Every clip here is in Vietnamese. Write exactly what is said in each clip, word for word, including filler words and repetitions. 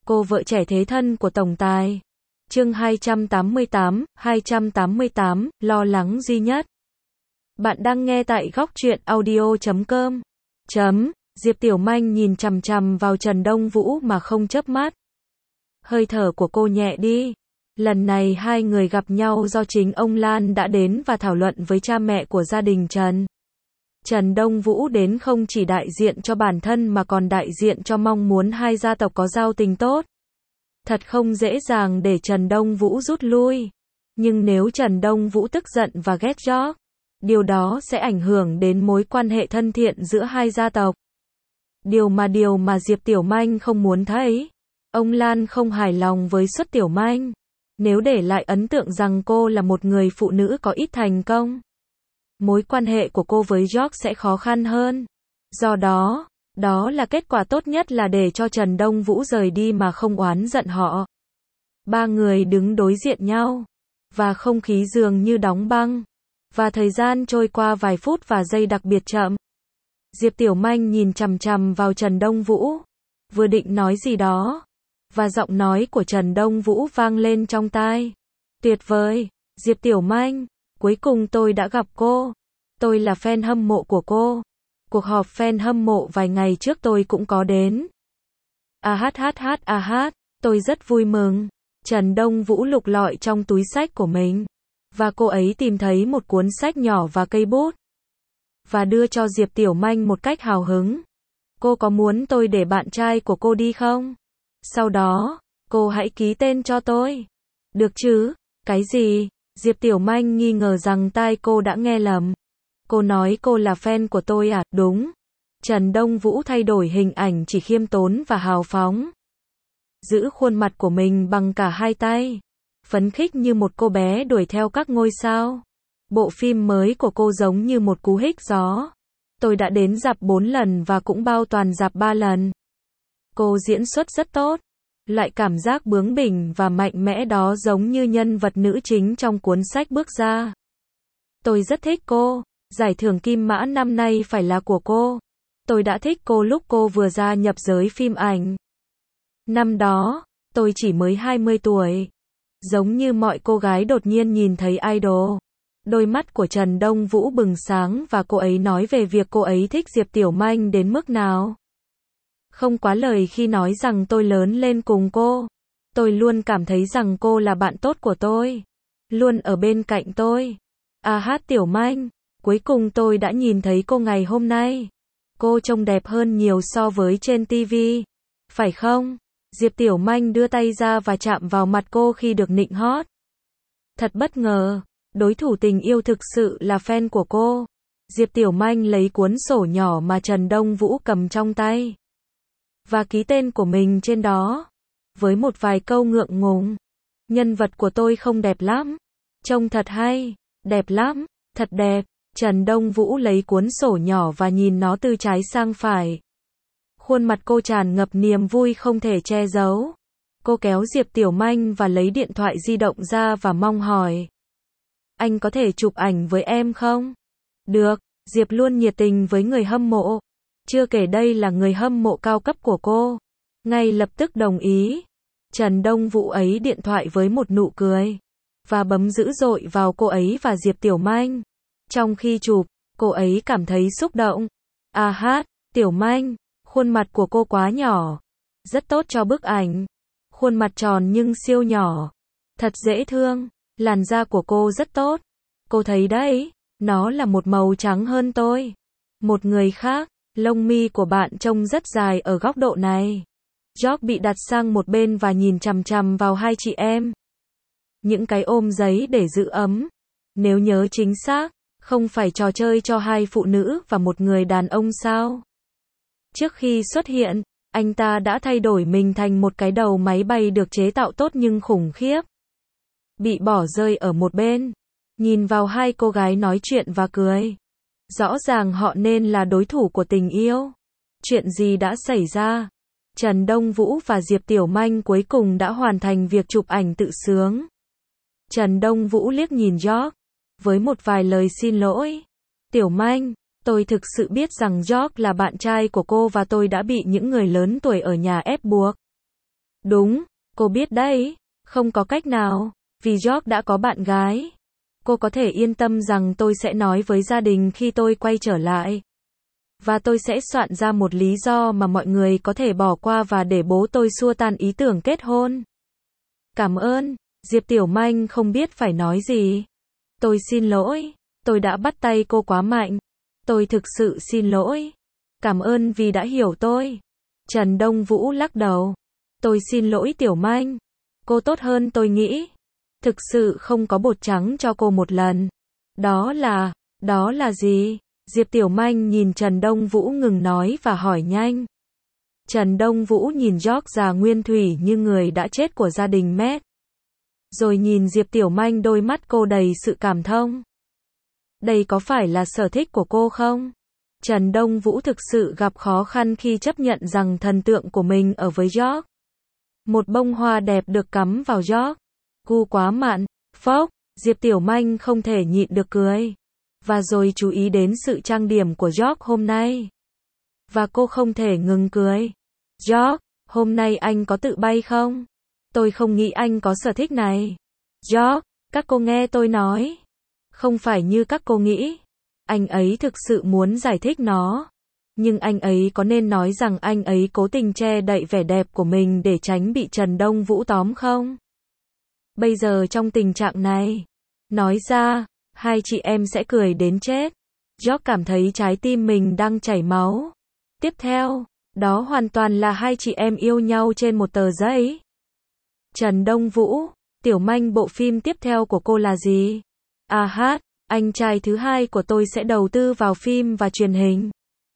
cô vợ trẻ thế thân của tổng tài. Chương hai trăm tám mươi tám, hai trăm tám mươi tám, lo lắng duy nhất. Bạn đang nghe tại góc truyện audio chấm com. Chấm, Diệp Tiểu Manh nhìn chằm chằm vào Trần Đông Vũ mà không chớp mắt. Hơi thở của cô nhẹ đi. Lần này hai người gặp nhau do chính ông Lan đã đến và thảo luận với cha mẹ của gia đình Trần. Trần Đông Vũ đến không chỉ đại diện cho bản thân mà còn đại diện cho mong muốn hai gia tộc có giao tình tốt. Thật không dễ dàng để Trần Đông Vũ rút lui. Nhưng nếu Trần Đông Vũ tức giận và ghét George, điều đó sẽ ảnh hưởng đến mối quan hệ thân thiện giữa hai gia tộc. Điều mà điều mà Diệp Tiểu Manh không muốn thấy. Ông Lan không hài lòng với suất Tiểu Manh. Nếu để lại ấn tượng rằng cô là một người phụ nữ có ít thành công, mối quan hệ của cô với George sẽ khó khăn hơn. Do đó, đó là kết quả tốt nhất là để cho Trần Đông Vũ rời đi mà không oán giận họ. Ba người đứng đối diện nhau, và không khí dường như đóng băng, và thời gian trôi qua vài phút và giây đặc biệt chậm. Diệp Tiểu Manh nhìn chằm chằm vào Trần Đông Vũ, vừa định nói gì đó, và giọng nói của Trần Đông Vũ vang lên trong tai. Tuyệt vời, Diệp Tiểu Manh, cuối cùng tôi đã gặp cô. Tôi là fan hâm mộ của cô. Cuộc họp fan hâm mộ vài ngày trước tôi cũng có đến. À hát hát hát à hát, tôi rất vui mừng. Trần Đông Vũ lục lọi trong túi sách của mình, và cô ấy tìm thấy một cuốn sách nhỏ và cây bút, và đưa cho Diệp Tiểu Manh một cách hào hứng. Cô có muốn tôi để bạn trai của cô đi không? Sau đó, cô hãy ký tên cho tôi. Được chứ? Cái gì? Diệp Tiểu Manh nghi ngờ rằng tai cô đã nghe lầm. Cô nói cô là fan của tôi à? Đúng. Trần Đông Vũ thay đổi hình ảnh chỉ khiêm tốn và hào phóng. Giữ khuôn mặt của mình bằng cả hai tay. Phấn khích như một cô bé đuổi theo các ngôi sao. Bộ phim mới của cô giống như một cú hích gió. Tôi đã đến rạp bốn lần và cũng bao toàn rạp ba lần. Cô diễn xuất rất tốt. Loại cảm giác bướng bỉnh và mạnh mẽ đó giống như nhân vật nữ chính trong cuốn sách bước ra. Tôi rất thích cô. Giải thưởng Kim Mã năm nay phải là của cô. Tôi đã thích cô lúc cô vừa gia nhập giới phim ảnh. Năm đó, tôi chỉ mới hai mươi tuổi. Giống như mọi cô gái đột nhiên nhìn thấy idol. Đôi mắt của Trần Đông Vũ bừng sáng và cô ấy nói về việc cô ấy thích Diệp Tiểu Manh đến mức nào. Không quá lời khi nói rằng tôi lớn lên cùng cô. Tôi luôn cảm thấy rằng cô là bạn tốt của tôi. Luôn ở bên cạnh tôi. À hát Tiểu Manh, cuối cùng tôi đã nhìn thấy cô ngày hôm nay. Cô trông đẹp hơn nhiều so với trên ti vi. Phải không? Diệp Tiểu Manh đưa tay ra và chạm vào mặt cô khi được nịnh hót. Thật bất ngờ, đối thủ tình yêu thực sự là fan của cô. Diệp Tiểu Manh lấy cuốn sổ nhỏ mà Trần Đông Vũ cầm trong tay, và ký tên của mình trên đó, với một vài câu ngượng ngùng. Nhân vật của tôi không đẹp lắm. Trông thật hay. Đẹp lắm. Thật đẹp. Trần Đông Vũ lấy cuốn sổ nhỏ và nhìn nó từ trái sang phải. Khuôn mặt cô tràn ngập niềm vui không thể che giấu. Cô kéo Diệp Tiểu Manh và lấy điện thoại di động ra và mong hỏi. Anh có thể chụp ảnh với em không? Được. Diệp luôn nhiệt tình với người hâm mộ. Chưa kể đây là người hâm mộ cao cấp của cô. Ngay lập tức đồng ý. Trần Đông Vũ ấy điện thoại với một nụ cười, và bấm dữ dội vào cô ấy và Diệp Tiểu Manh. Trong khi chụp, cô ấy cảm thấy xúc động. À hát, Tiểu Manh, khuôn mặt của cô quá nhỏ. Rất tốt cho bức ảnh. Khuôn mặt tròn nhưng siêu nhỏ. Thật dễ thương. Làn da của cô rất tốt. Cô thấy đấy, nó là một màu trắng hơn tôi. Một người khác, lông mi của bạn trông rất dài ở góc độ này. George bị đặt sang một bên và nhìn chằm chằm vào hai chị em. Những cái ôm giấy để giữ ấm. Nếu nhớ chính xác, không phải trò chơi cho hai phụ nữ và một người đàn ông sao? Trước khi xuất hiện, anh ta đã thay đổi mình thành một cái đầu máy bay được chế tạo tốt nhưng khủng khiếp. Bị bỏ rơi ở một bên. Nhìn vào hai cô gái nói chuyện và cười. Rõ ràng họ nên là đối thủ của tình yêu. Chuyện gì đã xảy ra? Trần Đông Vũ và Diệp Tiểu Manh cuối cùng đã hoàn thành việc chụp ảnh tự sướng. Trần Đông Vũ liếc nhìn George, với một vài lời xin lỗi. Tiểu Manh, tôi thực sự biết rằng George là bạn trai của cô và tôi đã bị những người lớn tuổi ở nhà ép buộc. Đúng, cô biết đấy, không có cách nào, vì George đã có bạn gái. Cô có thể yên tâm rằng tôi sẽ nói với gia đình khi tôi quay trở lại. Và tôi sẽ soạn ra một lý do mà mọi người có thể bỏ qua và để bố tôi xua tan ý tưởng kết hôn. Cảm ơn, Diệp Tiểu Manh không biết phải nói gì. Tôi xin lỗi, tôi đã bắt tay cô quá mạnh. Tôi thực sự xin lỗi. Cảm ơn vì đã hiểu tôi. Trần Đông Vũ lắc đầu. Tôi xin lỗi Tiểu Manh. Cô tốt hơn tôi nghĩ. Thực sự không có bột trắng cho cô một lần. Đó là, đó là gì? Diệp Tiểu Manh nhìn Trần Đông Vũ ngừng nói và hỏi nhanh. Trần Đông Vũ nhìn George già nguyên thủy như người đã chết của gia đình Matt. Rồi nhìn Diệp Tiểu Manh, đôi mắt cô đầy sự cảm thông. Đây có phải là sở thích của cô không? Trần Đông Vũ thực sự gặp khó khăn khi chấp nhận rằng thần tượng của mình ở với George. Một bông hoa đẹp được cắm vào George. Gu quá mặn, phốc, Diệp Tiểu Manh không thể nhịn được cười. Và rồi chú ý đến sự trang điểm của George hôm nay. Và cô không thể ngừng cười. George, hôm nay anh có tự bay không? Tôi không nghĩ anh có sở thích này. George, các cô nghe tôi nói. Không phải như các cô nghĩ. Anh ấy thực sự muốn giải thích nó. Nhưng anh ấy có nên nói rằng anh ấy cố tình che đậy vẻ đẹp của mình để tránh bị Trần Đông Vũ tóm không? Bây giờ trong tình trạng này, nói ra, hai chị em sẽ cười đến chết. George cảm thấy trái tim mình đang chảy máu. Tiếp theo, đó hoàn toàn là hai chị em yêu nhau trên một tờ giấy. Trần Đông Vũ, Tiểu Manh, bộ phim tiếp theo của cô là gì? À hát, anh trai thứ hai của tôi sẽ đầu tư vào phim và truyền hình.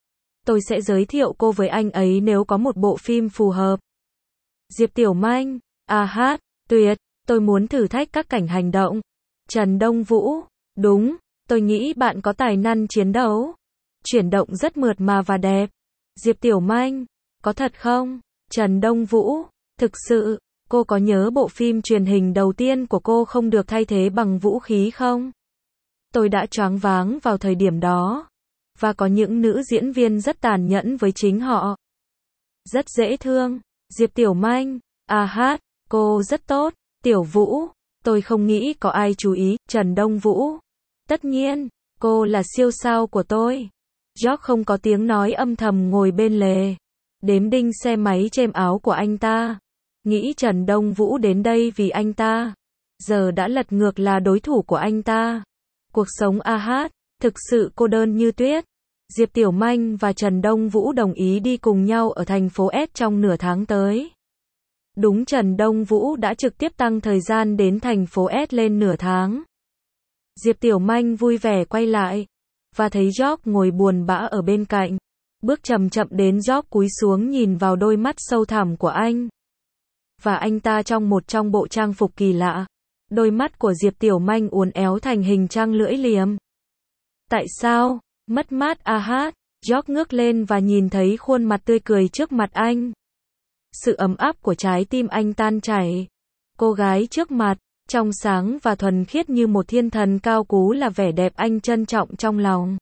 Tôi sẽ giới thiệu cô với anh ấy nếu có một bộ phim phù hợp. Diệp Tiểu Manh, à hát, tuyệt, tôi muốn thử thách các cảnh hành động. Trần Đông Vũ, đúng, tôi nghĩ bạn có tài năng chiến đấu. Chuyển động rất mượt mà và đẹp. Diệp Tiểu Manh, có thật không? Trần Đông Vũ, thực sự, cô có nhớ bộ phim truyền hình đầu tiên của cô không được thay thế bằng vũ khí không? Tôi đã choáng váng vào thời điểm đó. Và có những nữ diễn viên rất tàn nhẫn với chính họ. Rất dễ thương. Diệp Tiểu Manh, à hát, cô rất tốt. Tiểu Vũ, tôi không nghĩ có ai chú ý. Trần Đông Vũ, tất nhiên, cô là siêu sao của tôi. George không có tiếng nói, âm thầm ngồi bên lề. Đếm đinh xe máy trên áo của anh ta. Nghĩ Trần Đông Vũ đến đây vì anh ta. Giờ đã lật ngược là đối thủ của anh ta. Cuộc sống a hát, thực sự cô đơn như tuyết. Diệp Tiểu Manh và Trần Đông Vũ đồng ý đi cùng nhau ở thành phố S trong nửa tháng tới. Đúng, Trần Đông Vũ đã trực tiếp tăng thời gian đến thành phố S lên nửa tháng. Diệp Tiểu Manh vui vẻ quay lại. Và thấy George ngồi buồn bã ở bên cạnh. Bước chậm chậm đến, George cúi xuống nhìn vào đôi mắt sâu thẳm của anh. Và anh ta trong một trong bộ trang phục kỳ lạ. Đôi mắt của Diệp Tiểu Manh uốn éo thành hình trăng lưỡi liềm. Tại sao? Mất mát a hát. George ngước lên và nhìn thấy khuôn mặt tươi cười trước mặt anh. Sự ấm áp của trái tim anh tan chảy. Cô gái trước mặt, trong sáng và thuần khiết như một thiên thần cao cú là vẻ đẹp anh trân trọng trong lòng.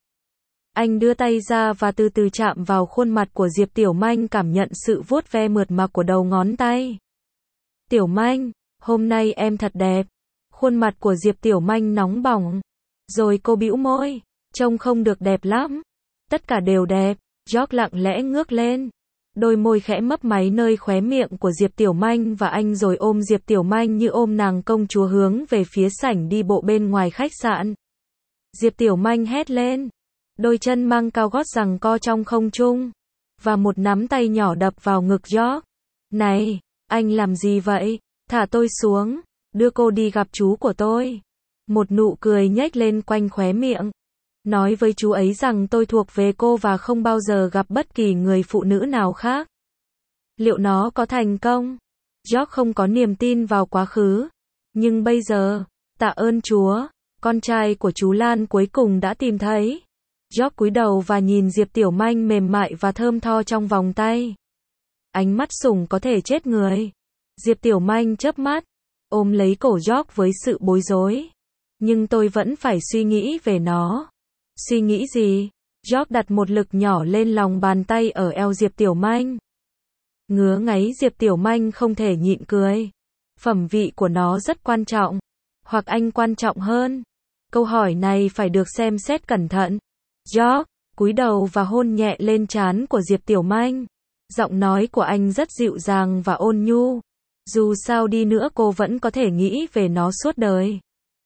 Anh đưa tay ra và từ từ chạm vào khuôn mặt của Diệp Tiểu Manh, cảm nhận sự vuốt ve mượt mà của đầu ngón tay. Tiểu Manh, hôm nay em thật đẹp. Khuôn mặt của Diệp Tiểu Manh nóng bỏng. Rồi cô bĩu môi. Trông không được đẹp lắm. Tất cả đều đẹp. George lặng lẽ ngước lên. Đôi môi khẽ mấp máy nơi khóe miệng của Diệp Tiểu Manh và anh rồi ôm Diệp Tiểu Manh như ôm nàng công chúa hướng về phía sảnh đi bộ bên ngoài khách sạn. Diệp Tiểu Manh hét lên. Đôi chân mang cao gót giằng co trong không trung. Và một nắm tay nhỏ đập vào ngực George. Này, anh làm gì vậy? Thả tôi xuống. Đưa cô đi gặp chú của tôi. Một nụ cười nhếch lên quanh khóe miệng. Nói với chú ấy rằng tôi thuộc về cô và không bao giờ gặp bất kỳ người phụ nữ nào khác. Liệu nó có thành công? George không có niềm tin vào quá khứ. Nhưng bây giờ, tạ ơn Chúa, con trai của chú Lan cuối cùng đã tìm thấy. George cúi đầu và nhìn Diệp Tiểu Manh mềm mại và thơm tho trong vòng tay. Ánh mắt sủng có thể chết người. Diệp Tiểu Manh chớp mắt, ôm lấy cổ George với sự bối rối. Nhưng tôi vẫn phải suy nghĩ về nó. Suy nghĩ gì? George đặt một lực nhỏ lên lòng bàn tay ở eo Diệp Tiểu Manh. Ngứa ngáy Diệp Tiểu Manh không thể nhịn cười. Phẩm vị của nó rất quan trọng. Hoặc anh quan trọng hơn? Câu hỏi này phải được xem xét cẩn thận. George cúi đầu và hôn nhẹ lên trán của Diệp Tiểu Manh. Giọng nói của anh rất dịu dàng và ôn nhu. Dù sao đi nữa cô vẫn có thể nghĩ về nó suốt đời.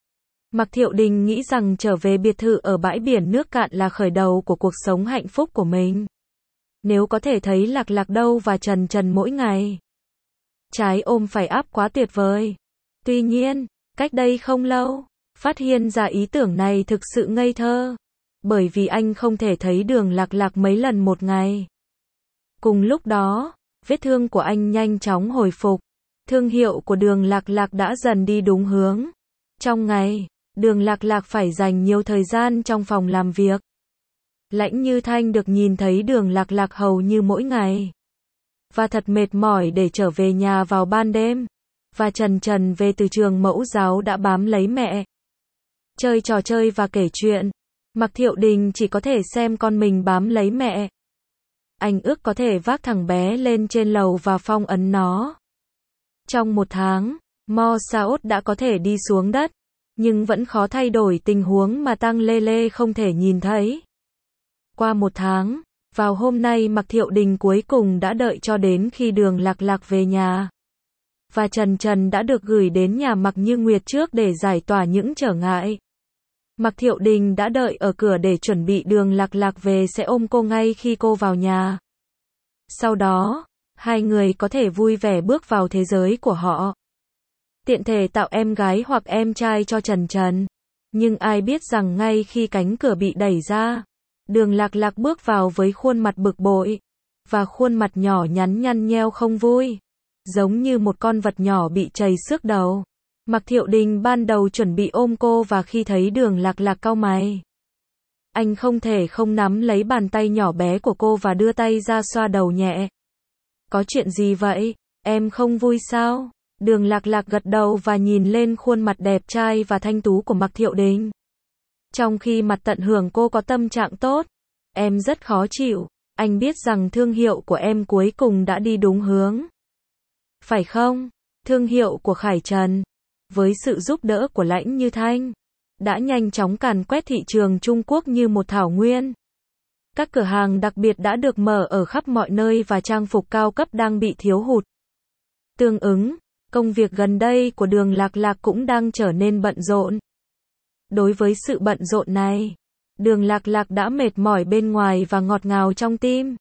Mạc Thiệu Đình nghĩ rằng trở về biệt thự ở bãi biển nước cạn là khởi đầu của cuộc sống hạnh phúc của mình. Nếu có thể thấy Lạc Lạc đâu và Trần Trần mỗi ngày. Trái ôm phải áp quá tuyệt vời. Tuy nhiên, cách đây không lâu, phát hiện ra ý tưởng này thực sự ngây thơ. Bởi vì anh không thể thấy Đường Lạc Lạc mấy lần một ngày. Cùng lúc đó, vết thương của anh nhanh chóng hồi phục. Thương hiệu của Đường Lạc Lạc đã dần đi đúng hướng. Trong ngày, Đường Lạc Lạc phải dành nhiều thời gian trong phòng làm việc. Lãnh Như Thanh được nhìn thấy Đường Lạc Lạc hầu như mỗi ngày. Và thật mệt mỏi để trở về nhà vào ban đêm. Và Trần Trần về từ trường mẫu giáo đã bám lấy mẹ. Chơi trò chơi và kể chuyện. Mạc Thiệu Đình chỉ có thể xem con mình bám lấy mẹ. Anh ước có thể vác thằng bé lên trên lầu và phong ấn nó. Trong một tháng, Mo Saot đã có thể đi xuống đất. Nhưng vẫn khó thay đổi tình huống mà Tăng Lê Lê không thể nhìn thấy. Qua một tháng, vào hôm nay Mạc Thiệu Đình cuối cùng đã đợi cho đến khi Đường Lạc Lạc về nhà. Và Trần Trần đã được gửi đến nhà Mạc Như Nguyệt trước để giải tỏa những trở ngại. Mạc Thiệu Đình đã đợi ở cửa để chuẩn bị Đường Lạc Lạc về sẽ ôm cô ngay khi cô vào nhà. Sau đó, hai người có thể vui vẻ bước vào thế giới của họ. Tiện thể tạo em gái hoặc em trai cho Trần Trần. Nhưng ai biết rằng ngay khi cánh cửa bị đẩy ra, Đường Lạc Lạc bước vào với khuôn mặt bực bội. Và khuôn mặt nhỏ nhắn nhăn nheo không vui. Giống như một con vật nhỏ bị trầy xước đầu. Mạc Thiệu Đình ban đầu chuẩn bị ôm cô và khi thấy Đường Lạc Lạc cau mày. Anh không thể không nắm lấy bàn tay nhỏ bé của cô và đưa tay ra xoa đầu nhẹ. Có chuyện gì vậy? Em không vui sao? Đường Lạc Lạc gật đầu và nhìn lên khuôn mặt đẹp trai và thanh tú của Mạc Thiệu Đình. Trong khi mặt tận hưởng cô có tâm trạng tốt. Em rất khó chịu. Anh biết rằng thương hiệu của em cuối cùng đã đi đúng hướng. Phải không? Thương hiệu của Khải Trần, với sự giúp đỡ của Lãnh Như Thanh, đã nhanh chóng càn quét thị trường Trung Quốc như một thảo nguyên. Các cửa hàng đặc biệt đã được mở ở khắp mọi nơi và trang phục cao cấp đang bị thiếu hụt. Tương ứng, công việc gần đây của Đường Lạc Lạc cũng đang trở nên bận rộn. Đối với sự bận rộn này, Đường Lạc Lạc đã mệt mỏi bên ngoài và ngọt ngào trong tim.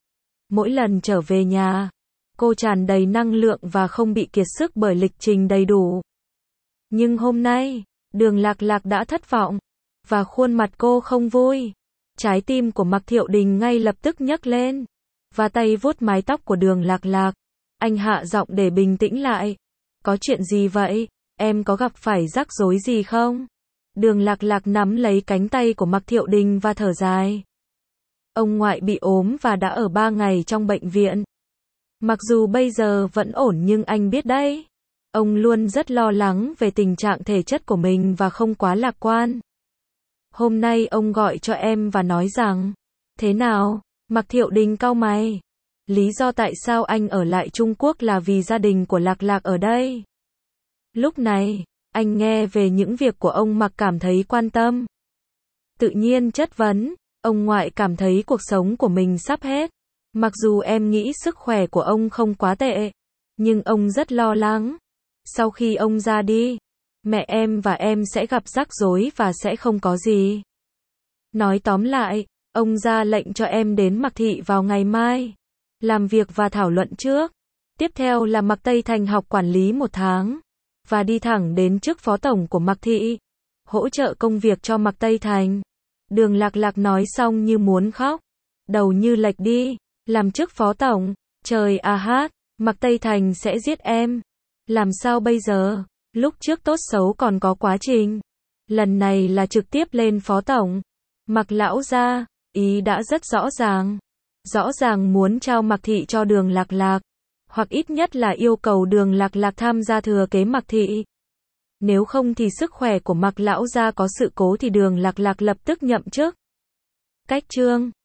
Mỗi lần trở về nhà, cô tràn đầy năng lượng và không bị kiệt sức bởi lịch trình đầy đủ. Nhưng hôm nay, Đường Lạc Lạc đã thất vọng, và khuôn mặt cô không vui. Trái tim của Mạc Thiệu Đình ngay lập tức nhấc lên, và tay vuốt mái tóc của Đường Lạc Lạc. Anh hạ giọng để bình tĩnh lại. Có chuyện gì vậy? Em có gặp phải rắc rối gì không? Đường Lạc Lạc nắm lấy cánh tay của Mạc Thiệu Đình và thở dài. Ông ngoại bị ốm và đã ở ba ngày trong bệnh viện. Mặc dù bây giờ vẫn ổn nhưng anh biết đấy. Ông luôn rất lo lắng về tình trạng thể chất của mình và không quá lạc quan. Hôm nay ông gọi cho em và nói rằng, thế nào? Mạc Thiệu Đình cau mày. Lý do tại sao anh ở lại Trung Quốc là vì gia đình của Lạc Lạc ở đây. Lúc này, anh nghe về những việc của ông Mạc cảm thấy quan tâm. Tự nhiên chất vấn, ông ngoại cảm thấy cuộc sống của mình sắp hết. Mặc dù em nghĩ sức khỏe của ông không quá tệ, nhưng ông rất lo lắng. Sau khi ông ra đi, mẹ em và em sẽ gặp rắc rối và sẽ không có gì. Nói tóm lại, ông ra lệnh cho em đến Mạc Thị vào ngày mai. Làm việc và thảo luận trước. Tiếp theo là Mạc Tây Thành học quản lý một tháng. Và đi thẳng đến chức phó tổng của Mạc Thị. Hỗ trợ công việc cho Mạc Tây Thành. Đường Lạc Lạc nói xong như muốn khóc. Đầu như lệch đi. Làm chức phó tổng. Trời à hát. Mạc Tây Thành sẽ giết em. Làm sao bây giờ? Lúc trước tốt xấu còn có quá trình. Lần này là trực tiếp lên phó tổng. Mạc lão gia, ý đã rất rõ ràng. Rõ ràng muốn trao Mạc Thị cho Đường Lạc Lạc. Hoặc ít nhất là yêu cầu Đường Lạc Lạc tham gia thừa kế Mạc Thị. Nếu không thì sức khỏe của Mạc lão gia có sự cố thì Đường Lạc Lạc lập tức nhậm chức. Cách chương